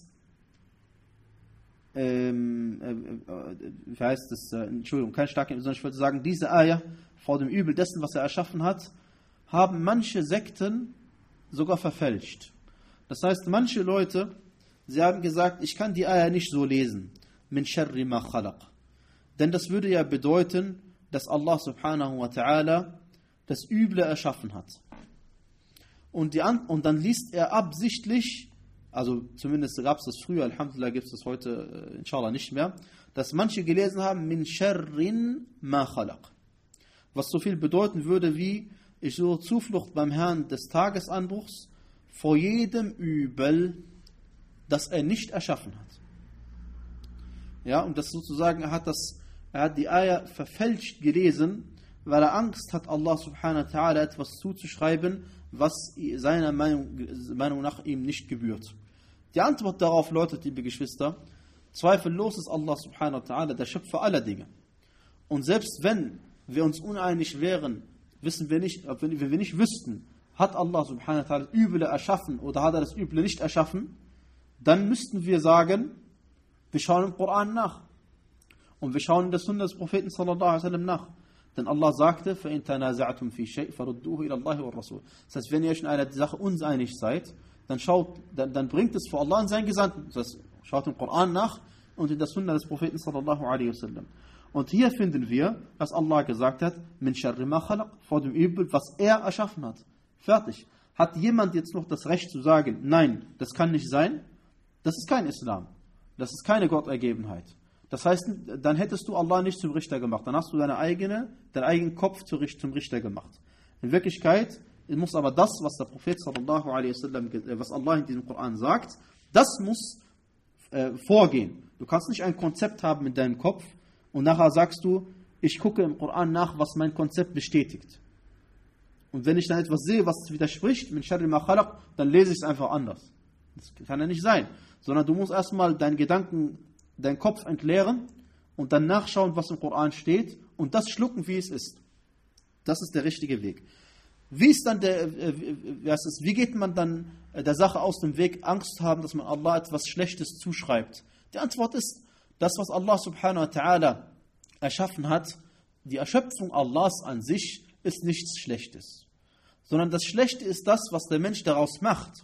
A: ähm, äh, wie heißt das, äh, Entschuldigung, kein starker Hinweis, sondern ich wollte sagen, diese Ayah vor dem Übel dessen, was er erschaffen hat, haben manche Sekten sogar verfälscht. Das heißt, manche Leute, sie haben gesagt, ich kann die Ayah nicht so lesen, min sharri ma khalaq. Denn das würde ja bedeuten, dass Allah subhanahu wa ta'ala das Üble erschaffen hat. Und, die, und dann liest er absichtlich, also zumindest gab es das früher, alhamdulillah gibt es das heute äh, inshallah nicht mehr, dass manche gelesen haben, min sharrin ma khalaq. Was so viel bedeuten würde wie, ich suche Zuflucht beim Herrn des Tagesanbruchs vor jedem Übel, das er nicht erschaffen hat. Ja, und das sozusagen, er hat, das, er hat die Ayah verfälscht gelesen, weil er Angst hat, Allah subhanahu wa ta'ala etwas zuzuschreiben, was seiner Meinung, Meinung nach ihm nicht gebührt. Die Antwort darauf lautet, liebe Geschwister, zweifellos ist Allah subhanahu wa ta'ala der Schöpfer aller Dinge. Und selbst wenn wir uns uneinig wären, wissen wir nicht, wenn wir nicht wüssten, hat Allah subhanahu wa ta'ala das Üble erschaffen oder hat er das Üble nicht erschaffen, dann müssten wir sagen, wir schauen im Koran nach. Und wir schauen in der Sunna des Propheten sallallahu alaihi wasallam nach. Denn Allah sagte, فَإِن تَنَازَعْتُمْ فِي شَيْءٍ فَرُدُّوهُ إِلَى اللَّهِ وَالرَّسُولِ. Das heißt, wenn ihr euch in einer Sache uneinig seid, dann, schaut, dann, dann bringt es vor Allah und seinen Gesandten. Das heißt, schaut im Koran nach und in der Sunna des Propheten sallallahu alaihi wasallam. Und hier finden wir, dass Allah gesagt hat, min sharri ma khalaq, vor dem Übel, was er erschaffen hat. Fertig. Hat jemand jetzt noch das Recht zu sagen, nein, das kann nicht sein? Das ist kein Islam. Das ist keine Gottergebenheit. Das heißt, dann hättest du Allah nicht zum Richter gemacht. Dann hast du deine eigene, deinen eigenen Kopf zum Richter gemacht. In Wirklichkeit muss aber das, was der Prophet sallallahu alaihi wasallam, was Allah in diesem Koran sagt, das muss äh, vorgehen. Du kannst nicht ein Konzept haben in deinem Kopf und nachher sagst du, ich gucke im Koran nach, was mein Konzept bestätigt. Und wenn ich dann etwas sehe, was widerspricht, min sharri ma khalaq, dann lese ich es einfach anders. Das kann ja nicht sein. Sondern du musst erstmal deinen Gedanken, deinen Kopf entleeren und dann nachschauen, was im Koran steht und das schlucken, wie es ist. Das ist der richtige Weg. Wie ist dann der, äh, wie geht man dann der Sache aus dem Weg, Angst haben, dass man Allah etwas Schlechtes zuschreibt? Die Antwort ist, das, was Allah subhanahu wa ta'ala erschaffen hat, die Erschöpfung Allahs an sich ist nichts Schlechtes. Sondern das Schlechte ist das, was der Mensch daraus macht.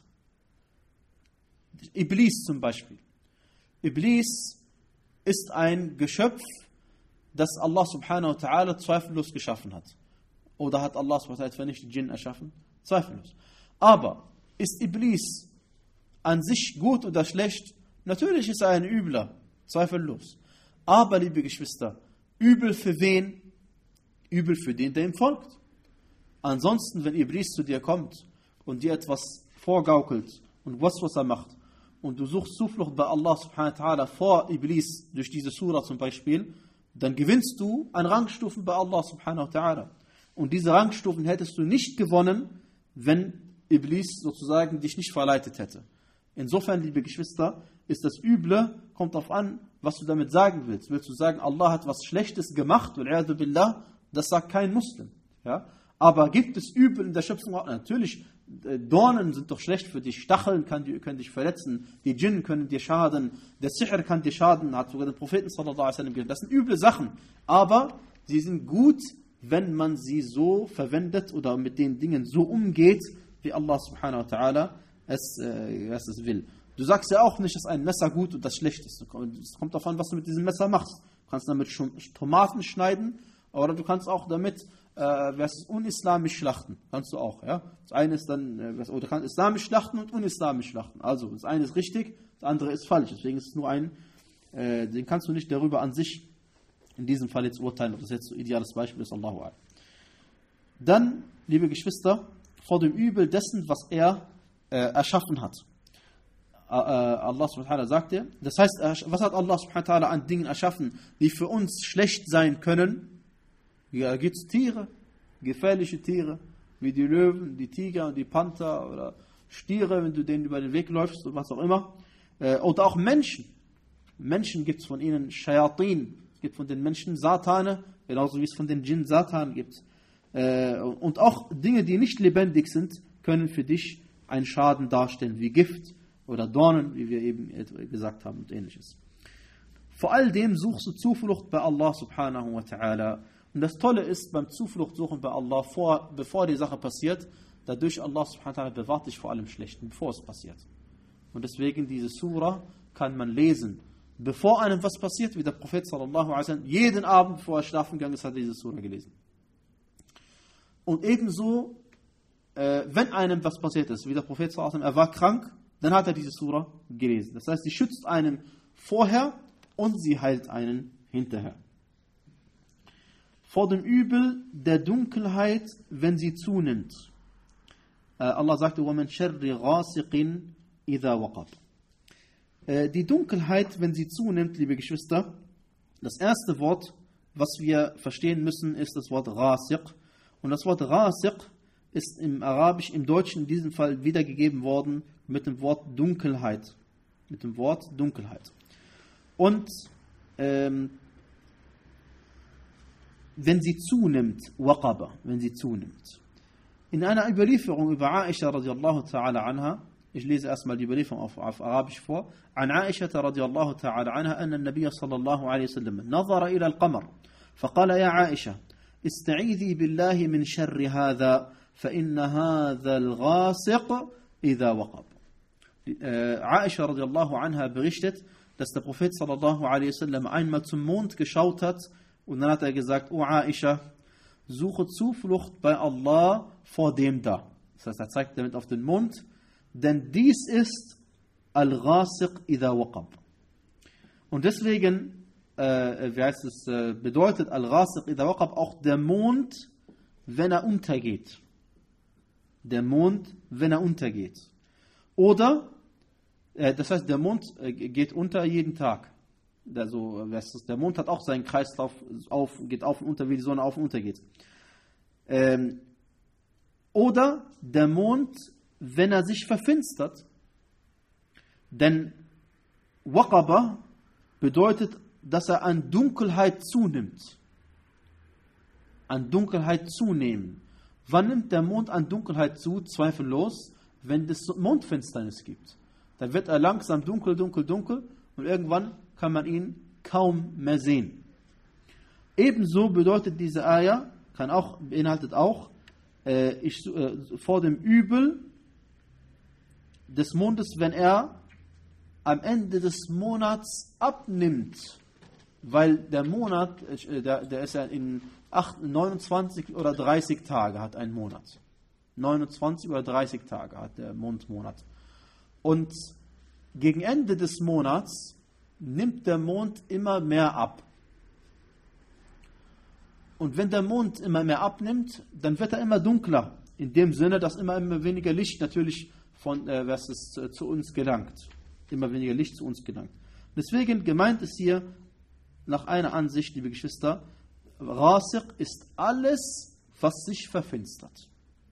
A: Iblis zum Beispiel. Iblis ist ein Geschöpf, das Allah subhanahu wa ta'ala zweifellos geschaffen hat. Oder hat Allah subhanahu wa ta'ala nicht die Djinn erschaffen? Zweifellos. Aber ist Iblis an sich gut oder schlecht? Natürlich ist er ein Übler, zweifellos. Aber, liebe Geschwister, Übel für wen? Übel für den, der ihm folgt. Ansonsten, wenn Iblis zu dir kommt und dir etwas vorgaukelt und was, was er macht, und du suchst Zuflucht bei Allah subhanahu wa ta'ala vor Iblis, durch diese Surah zum Beispiel, dann gewinnst du an Rangstufen bei Allah subhanahu wa ta'ala. Und diese Rangstufen hättest du nicht gewonnen, wenn Iblis sozusagen dich nicht verleitet hätte. Insofern, liebe Geschwister, ist das Üble, kommt darauf an, was du damit sagen willst. Willst du sagen, Allah hat was Schlechtes gemacht, billah, das sagt kein Muslim. Ja? Aber gibt es Übel in der Schöpfung? Natürlich, Dornen sind doch schlecht für dich, Stacheln kann die, können dich verletzen, die Djinn können dir schaden, der Sihr kann dir schaden, hat sogar den Propheten sallallahu alaihi wasallam gesagt. Das sind üble Sachen, aber sie sind gut, wenn man sie so verwendet oder mit den Dingen so umgeht, wie Allah subhanahu wa ta'ala es, äh, es will. Du sagst ja auch nicht, dass ein Messer gut und das schlecht ist. Es kommt darauf an, was du mit diesem Messer machst. Du kannst damit schon Tomaten schneiden, oder du kannst auch damit äh, unislamisch schlachten. Kannst du auch. Ja? Das eine ist dann, äh, oder du kannst islamisch schlachten und unislamisch schlachten. Also das eine ist richtig, das andere ist falsch. Deswegen ist es nur ein, äh, den kannst du nicht darüber an sich in diesem Fall jetzt urteilen, ob das jetzt so ein ideales Beispiel ist, Allahu Akbar. Dann, liebe Geschwister, vor dem Übel dessen, was er äh, erschaffen hat. Äh, Allah subhanahu wa ta'ala sagte, das heißt, was hat Allah subhanahu wa ta'ala an Dingen erschaffen, die für uns schlecht sein können? Ja, gibt es Tiere, gefährliche Tiere, wie die Löwen, die Tiger und die Panther oder Stiere, wenn du denen über den Weg läufst oder was auch immer. Äh, oder auch Menschen. Menschen gibt es von ihnen Shayatin, es gibt von den Menschen Satane, genauso wie es von den Djinn Satan gibt. Äh, und auch Dinge, die nicht lebendig sind, können für dich einen Schaden darstellen, wie Gift oder Dornen, wie wir eben gesagt haben und ähnliches. Vor all dem suchst du Zuflucht bei Allah subhanahu wa ta'ala. Und das Tolle ist, beim Zuflucht suchen bei Allah, vor, bevor die Sache passiert, dadurch Allah subhanahu wa ta'ala bewahrt dich vor allem Schlechten, bevor es passiert. Und deswegen diese Surah kann man lesen, bevor einem was passiert, wie der Prophet sallallahu alaihi wasallam jeden Abend, bevor er schlafen gegangen ist, hat er diese Surah gelesen. Und ebenso, äh, wenn einem was passiert ist, wie der Prophet sallallahu alaihi wasallam, er war krank, dann hat er diese Surah gelesen. Das heißt, sie schützt einen vorher und sie heilt einen hinterher. Vor dem Übel der Dunkelheit, wenn sie zunimmt. Äh, Allah sagte, وَمَنْ شَرِّ غَاسِقٍ إِذَا وَقَبْ. Äh, die Dunkelheit, wenn sie zunimmt, liebe Geschwister, das erste Wort, was wir verstehen müssen, ist das Wort Rasiq. Und das Wort Rasiq ist im Arabisch, im Deutschen in diesem Fall wiedergegeben worden mit dem Wort Dunkelheit. Mit dem Wort Dunkelheit. Und ähm, wenn sie zunimmt, waqaba, wenn sie zunimmt. In einer Überlieferung über Aisha radiallahu ta'ala anha, ich lese erstmal die Überlieferung auf, auf Arabisch vor, an Aisha radiallahu ta'ala anha, أن النبي صلى الله عليه وسلم نظر إلى القمر فقال يا عائشة استعيذي بالله من شر هذا فإن هذا الغاسق إذا وقب. Aisha radiallahu anha berichtet, dass der Prophet sallallahu alaihi wasallam einmal zum Mond geschaut hat und dann hat er gesagt, O Aisha, suche Zuflucht bei Allah vor dem da. Das heißt, er zeigt damit auf den Mond, denn dies ist Al-Ghasiq idha waqab. Und deswegen, äh, wie heißt es, äh, bedeutet Al-Ghasiq idha waqab auch der Mond, wenn er untergeht. der Mond, wenn er untergeht. Oder, äh, das heißt, der Mond äh, geht unter jeden Tag. Also, der Mond hat auch seinen Kreislauf, auf, geht auf und unter, wie die Sonne auf und unter geht. Ähm, oder der Mond, wenn er sich verfinstert. Denn Waqaba bedeutet, dass er an Dunkelheit zunimmt. An Dunkelheit zunehmen. Wann nimmt der Mond an Dunkelheit zu? Zweifellos, wenn es Mondfinsternis gibt. Dann wird er langsam dunkel, dunkel, dunkel und irgendwann kann man ihn kaum mehr sehen. Ebenso bedeutet diese Ayah, kann auch, beinhaltet auch, äh, ich, äh, vor dem Übel des Mondes, wenn er am Ende des Monats abnimmt, weil der Monat, äh, der, der ist ja in acht, neunundzwanzig oder dreißig Tage hat ein Monat. neunundzwanzig oder dreißig Tage hat der Mondmonat. Und gegen Ende des Monats nimmt der Mond immer mehr ab. Und wenn der Mond immer mehr abnimmt, dann wird er immer dunkler. In dem Sinne, dass immer, immer weniger Licht natürlich von, äh, was es äh, zu uns gelangt. Immer weniger Licht zu uns gelangt. Deswegen gemeint ist hier, nach einer Ansicht, liebe Geschwister, Rasiq ist alles, was sich verfinstert.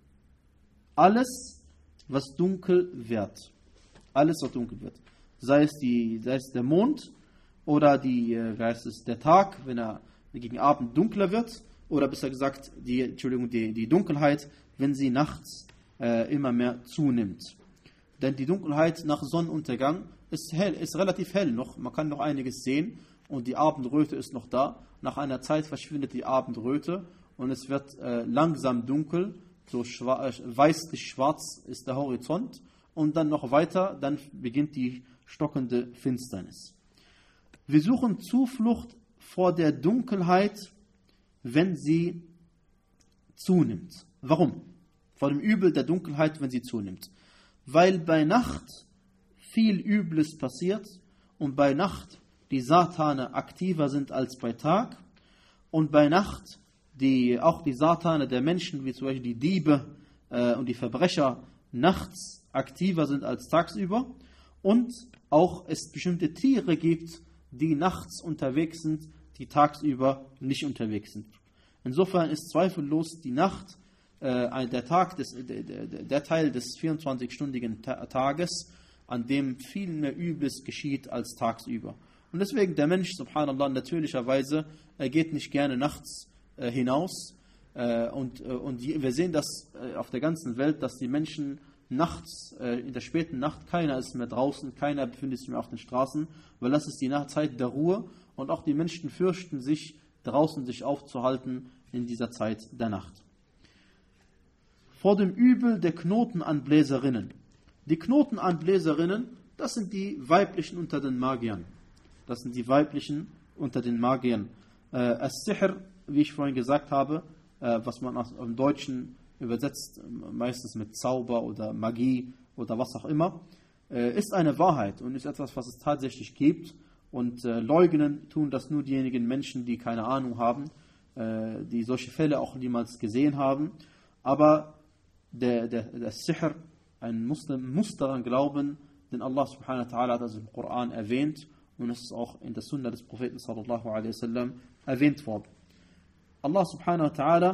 A: Alles, was dunkel wird. Alles, was dunkel wird. Sei es, die, sei es der Mond oder die, äh, wie heißt es, der Tag, wenn er gegen Abend dunkler wird, oder besser gesagt, die, Entschuldigung, die, die Dunkelheit, wenn sie nachts äh, immer mehr zunimmt. Denn die Dunkelheit nach Sonnenuntergang ist hell, ist relativ hell noch, man kann noch einiges sehen und die Abendröte ist noch da. Nach einer Zeit verschwindet die Abendröte und es wird äh, langsam dunkel, so weißlich-schwarz ist der Horizont und dann noch weiter, dann beginnt die stockende Finsternis. Wir suchen Zuflucht vor der Dunkelheit, wenn sie zunimmt. Warum? Vor dem Übel der Dunkelheit, wenn sie zunimmt. Weil bei Nacht viel Übles passiert und bei Nacht die Satane aktiver sind als bei Tag und bei Nacht die, auch die Satane der Menschen, wie zum Beispiel die Diebe äh, und die Verbrecher, nachts aktiver sind als tagsüber und auch es bestimmte Tiere gibt, die nachts unterwegs sind, die tagsüber nicht unterwegs sind. Insofern ist zweifellos die Nacht, äh, der Tag, des, der, der, der Teil des vierundzwanzig-stündigen Ta- Tages, an dem viel mehr Übles geschieht als tagsüber. Und deswegen der Mensch, subhanallah, natürlicherweise, er geht nicht gerne nachts äh, hinaus. Äh, und äh, und die, wir sehen das äh, auf der ganzen Welt, dass die Menschen nachts, äh, in der späten Nacht, keiner ist mehr draußen, keiner befindet sich mehr auf den Straßen, weil das ist die Zeit der Ruhe und auch die Menschen fürchten sich, draußen sich aufzuhalten in dieser Zeit der Nacht. Vor dem Übel der Knotenanbläserinnen. Die Knotenanbläserinnen, das sind die weiblichen unter den Magiern. Das sind die weiblichen unter den Magiern. Äh, As-Sihr, wie ich vorhin gesagt habe, äh, was man aus, im Deutschen übersetzt, meistens mit Zauber oder Magie oder was auch immer, äh, ist eine Wahrheit und ist etwas, was es tatsächlich gibt. Und äh, leugnen tun das nur diejenigen Menschen, die keine Ahnung haben, äh, die solche Fälle auch niemals gesehen haben. Aber der, der, der Sihr, ein Muslim muss daran glauben, denn Allah subhanahu wa ta'ala hat das im Koran erwähnt und es ist auch in der Sunna des Propheten sallallahu alaihi wasallam erwähnt worden. Allah subhanahu wa ta'ala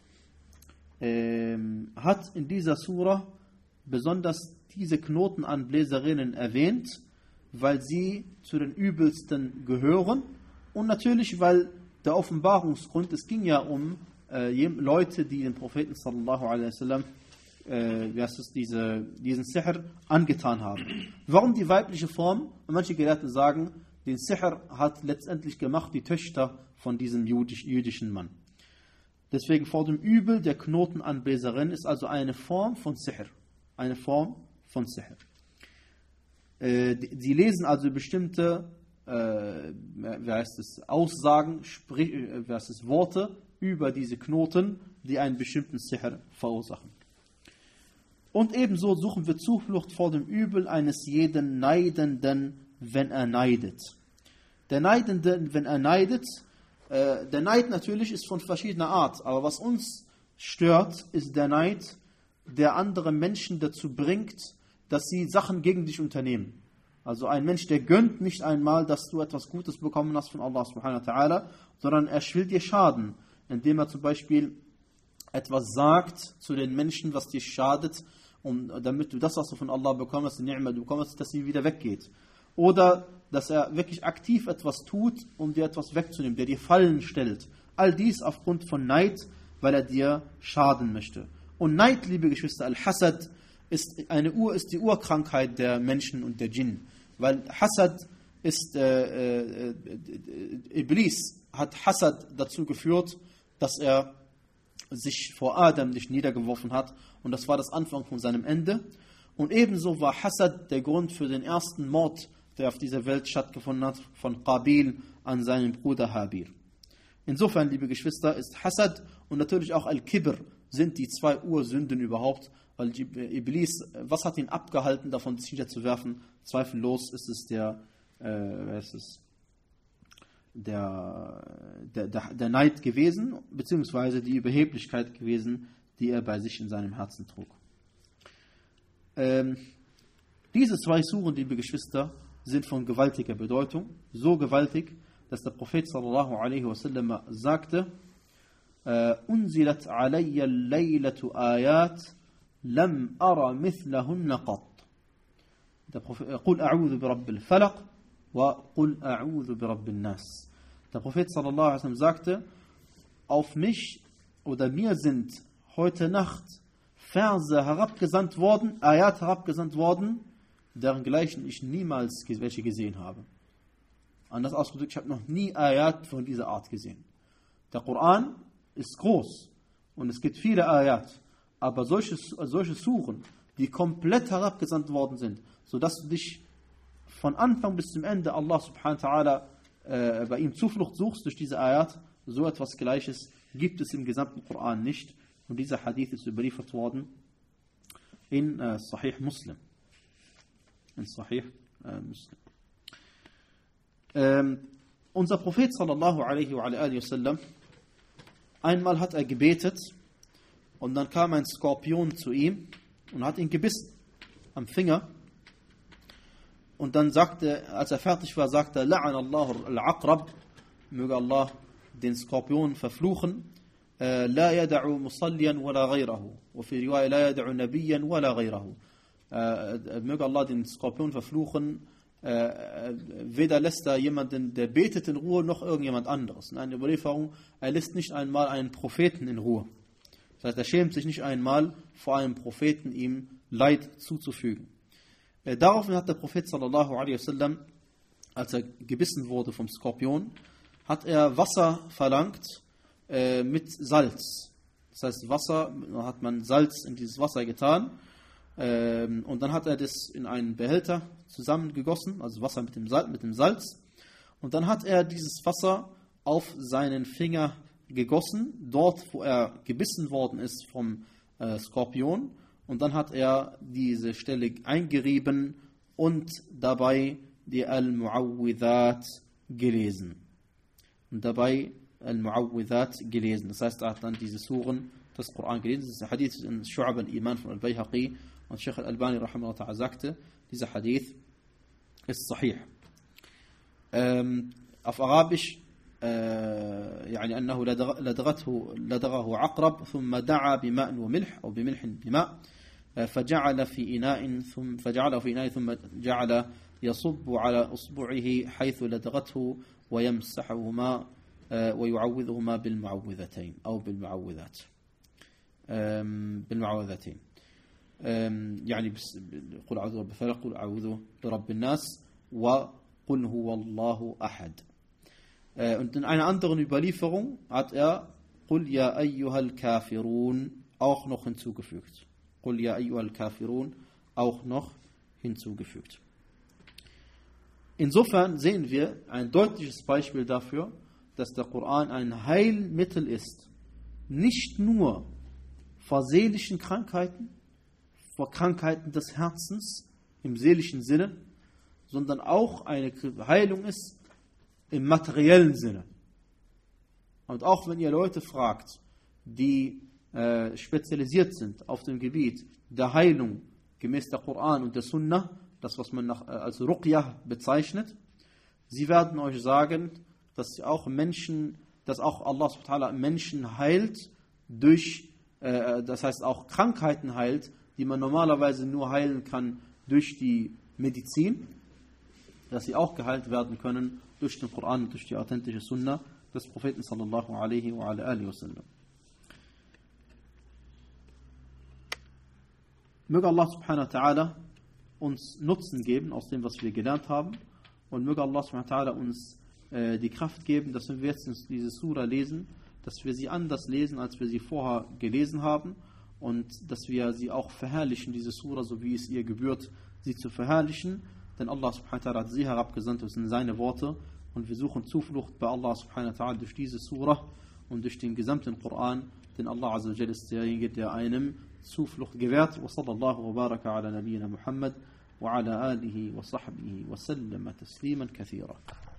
A: ähm, hat in dieser Surah besonders diese Knotenanbläserinnen erwähnt, weil sie zu den Übelsten gehören und natürlich, weil der Offenbarungsgrund, es ging ja um äh, Leute, die den Propheten sallallahu alaihi wasallam äh, wie heißt es, diese, diesen Sihr angetan haben. Warum die weibliche Form? Und manche Gelehrte sagen, den Sihr hat letztendlich gemacht die Töchter von diesem jüdisch, jüdischen Mann. Deswegen vor dem Übel der Knotenanbläserin ist also eine Form von Sihr. Eine Form von Sihr. Sie lesen also bestimmte äh, wie heißt es, Aussagen, sprich, äh, wie heißt es, Worte über diese Knoten, die einen bestimmten Sihr verursachen. Und ebenso suchen wir Zuflucht vor dem Übel eines jeden Neidenden, wenn er neidet. Der Neidende, wenn er neidet, äh, der Neid natürlich ist von verschiedener Art, aber was uns stört, ist der Neid, der andere Menschen dazu bringt, dass sie Sachen gegen dich unternehmen. Also ein Mensch, der gönnt nicht einmal, dass du etwas Gutes bekommen hast von Allah subhanahu wa ta'ala, sondern er will dir schaden, indem er zum Beispiel etwas sagt zu den Menschen, was dir schadet, und damit du das, was du von Allah bekommst, die Ni'ma du bekommst, dass sie wieder weggeht. Oder dass er wirklich aktiv etwas tut, um dir etwas wegzunehmen, der dir Fallen stellt. All dies aufgrund von Neid, weil er dir schaden möchte. Und Neid, liebe Geschwister, Al-Hasad, ist, eine Ur, ist die Urkrankheit der Menschen und der Djinn. Weil Hasad ist, äh, äh, Iblis hat Hasad dazu geführt, dass er sich vor Adam nicht niedergeworfen hat. Und das war das Anfang von seinem Ende. Und ebenso war Hasad der Grund für den ersten Mord, der auf dieser Welt stattgefunden hat, von Qabil an seinen Bruder Habil. Insofern, liebe Geschwister, ist Hasad und natürlich auch Al-Kibr sind die zwei Ursünden überhaupt, weil Iblis, was hat ihn abgehalten, davon sich niederzuwerfen? Zweifellos ist es der, äh, wer ist es? Der, der, der, der Neid gewesen, beziehungsweise die Überheblichkeit gewesen, die er bei sich in seinem Herzen trug. Ähm, diese zwei Suren, liebe Geschwister, sind von gewaltiger Bedeutung, so gewaltig, dass der Prophet sallallahu alaihi wasallam sagte, Unzilat alayya al-laylatu ayat lam ara mithlahunna qat. Der Prophet, Qul a'udhu bi rabbil falaq wa Qul a'udhu bi rabbin nas. Der Prophet sallallahu alaihi wasallam sagte, auf mich oder mir sind heute Nacht Verse herabgesandt worden, Ayat herabgesandt worden, deren gleichen ich niemals welche gesehen habe. Anders ausgedrückt, ich habe noch nie Ayat von dieser Art gesehen. Der Koran ist groß und es gibt viele Ayat, aber solche, solche Suren, die komplett herabgesandt worden sind, sodass du dich von Anfang bis zum Ende Allah subhanahu wa ta'ala äh, bei ihm Zuflucht suchst durch diese Ayat, so etwas Gleiches gibt es im gesamten Koran nicht. Und dieser Hadith ist überliefert worden in äh, Sahih Muslim. In Sahih äh, Muslim. Ähm, unser Prophet sallallahu alaihi wa alihi wasallam, einmal hat er gebetet und dann kam ein Skorpion zu ihm und hat ihn gebissen am Finger. Und dann sagte, als er fertig war, sagte er, La'an Allah al-Aqrab, möge Allah den Skorpion verfluchen, La yada'u musalliyan wala ghayrahu, wa fi riwaya la yada'u nabiyyan wala ghayrahu. Möge Allah den Skorpion verfluchen, weder lässt er jemanden, der betet, in Ruhe, noch irgendjemand anderes. In einer Überlieferung, er lässt nicht einmal einen Propheten in Ruhe. Das heißt, er schämt sich nicht einmal, vor einem Propheten ihm Leid zuzufügen. Daraufhin hat der Prophet sallallahu alaihi wasallam, als er gebissen wurde vom Skorpion, hat er Wasser verlangt äh, mit Salz. Das heißt, Wasser, hat man Salz in dieses Wasser getan ähm, und dann hat er das in einen Behälter zusammengegossen, also Wasser mit dem, Salz, mit dem Salz. Und dann hat er dieses Wasser auf seinen Finger gegossen, dort wo er gebissen worden ist vom äh, Skorpion. Und dann hat er diese Stelle eingerieben und dabei die Al-Mu'awwidhat gelesen. Und dabei Al-Mu'awwidhat gelesen. Das heißt, er hat dann diese Suren des Koran gelesen. Das ist ein Hadith in Shu'ab al-Iman von Al-Bayhaqi. Und Sheikh Al-Albani rahimahullah sagte, dieser Hadith ist sahih. Ähm, auf Arabisch يعني أنه لدغته لدغه عقرب ثم دعا بماء وملح أو بملح بماء فجعل في إناء ثم فجعله في إناء ثم جعل يصب على أصبعه حيث لدغته ويمسحهما ويعوذهما بالمعوذتين أو بالمعوذات بالمعوذتين يعني قل أعوذ برب الفلق قل أعوذ برب الناس وقل هو الله أحد. Und in einer anderen Überlieferung hat er Qul ya ayyuhal kafirun auch noch hinzugefügt. Qul ya ayyuhal kafirun auch noch hinzugefügt. Insofern sehen wir ein deutliches Beispiel dafür, dass der Koran ein Heilmittel ist. Nicht nur vor seelischen Krankheiten, vor Krankheiten des Herzens im seelischen Sinne, sondern auch eine Heilung ist im materiellen Sinne. Und auch wenn ihr Leute fragt, die äh, spezialisiert sind auf dem Gebiet der Heilung gemäß der Koran und der Sunnah, das was man nach, äh, als Ruqyah bezeichnet, sie werden euch sagen, dass auch Menschen, dass auch Allah subhanahu wa ta'ala Menschen heilt durch, äh, das heißt auch Krankheiten heilt, die man normalerweise nur heilen kann durch die Medizin, dass sie auch geheilt werden können durch den Koran, durch die authentische Sunnah des Propheten sallallahu alaihi wa ala alihi wa sallam. Möge Allah subhanahu wa ta'ala uns Nutzen geben aus dem, was wir gelernt haben, und möge Allah subhanahu wa ta'ala uns äh, die Kraft geben, dass wir jetzt diese Sura lesen, dass wir sie anders lesen, als wir sie vorher gelesen haben, und dass wir sie auch verherrlichen, diese Sura, so wie es ihr gebührt, sie zu verherrlichen, denn Allah subhanahu wa ta'ala hat sie herabgesandt, das sind seine Worte, und wir suchen Zuflucht bei Allah subhanahu wa ta'ala durch diese Sura und durch den gesamten Koran, denn Allah azza wa jalla ist derjenige, der einem Zuflucht gewährt. Wa sallallahu wa baraka ala nabiyyina Muhammad wa ala alihi wa sahbihi wa sallama tasliman kathira.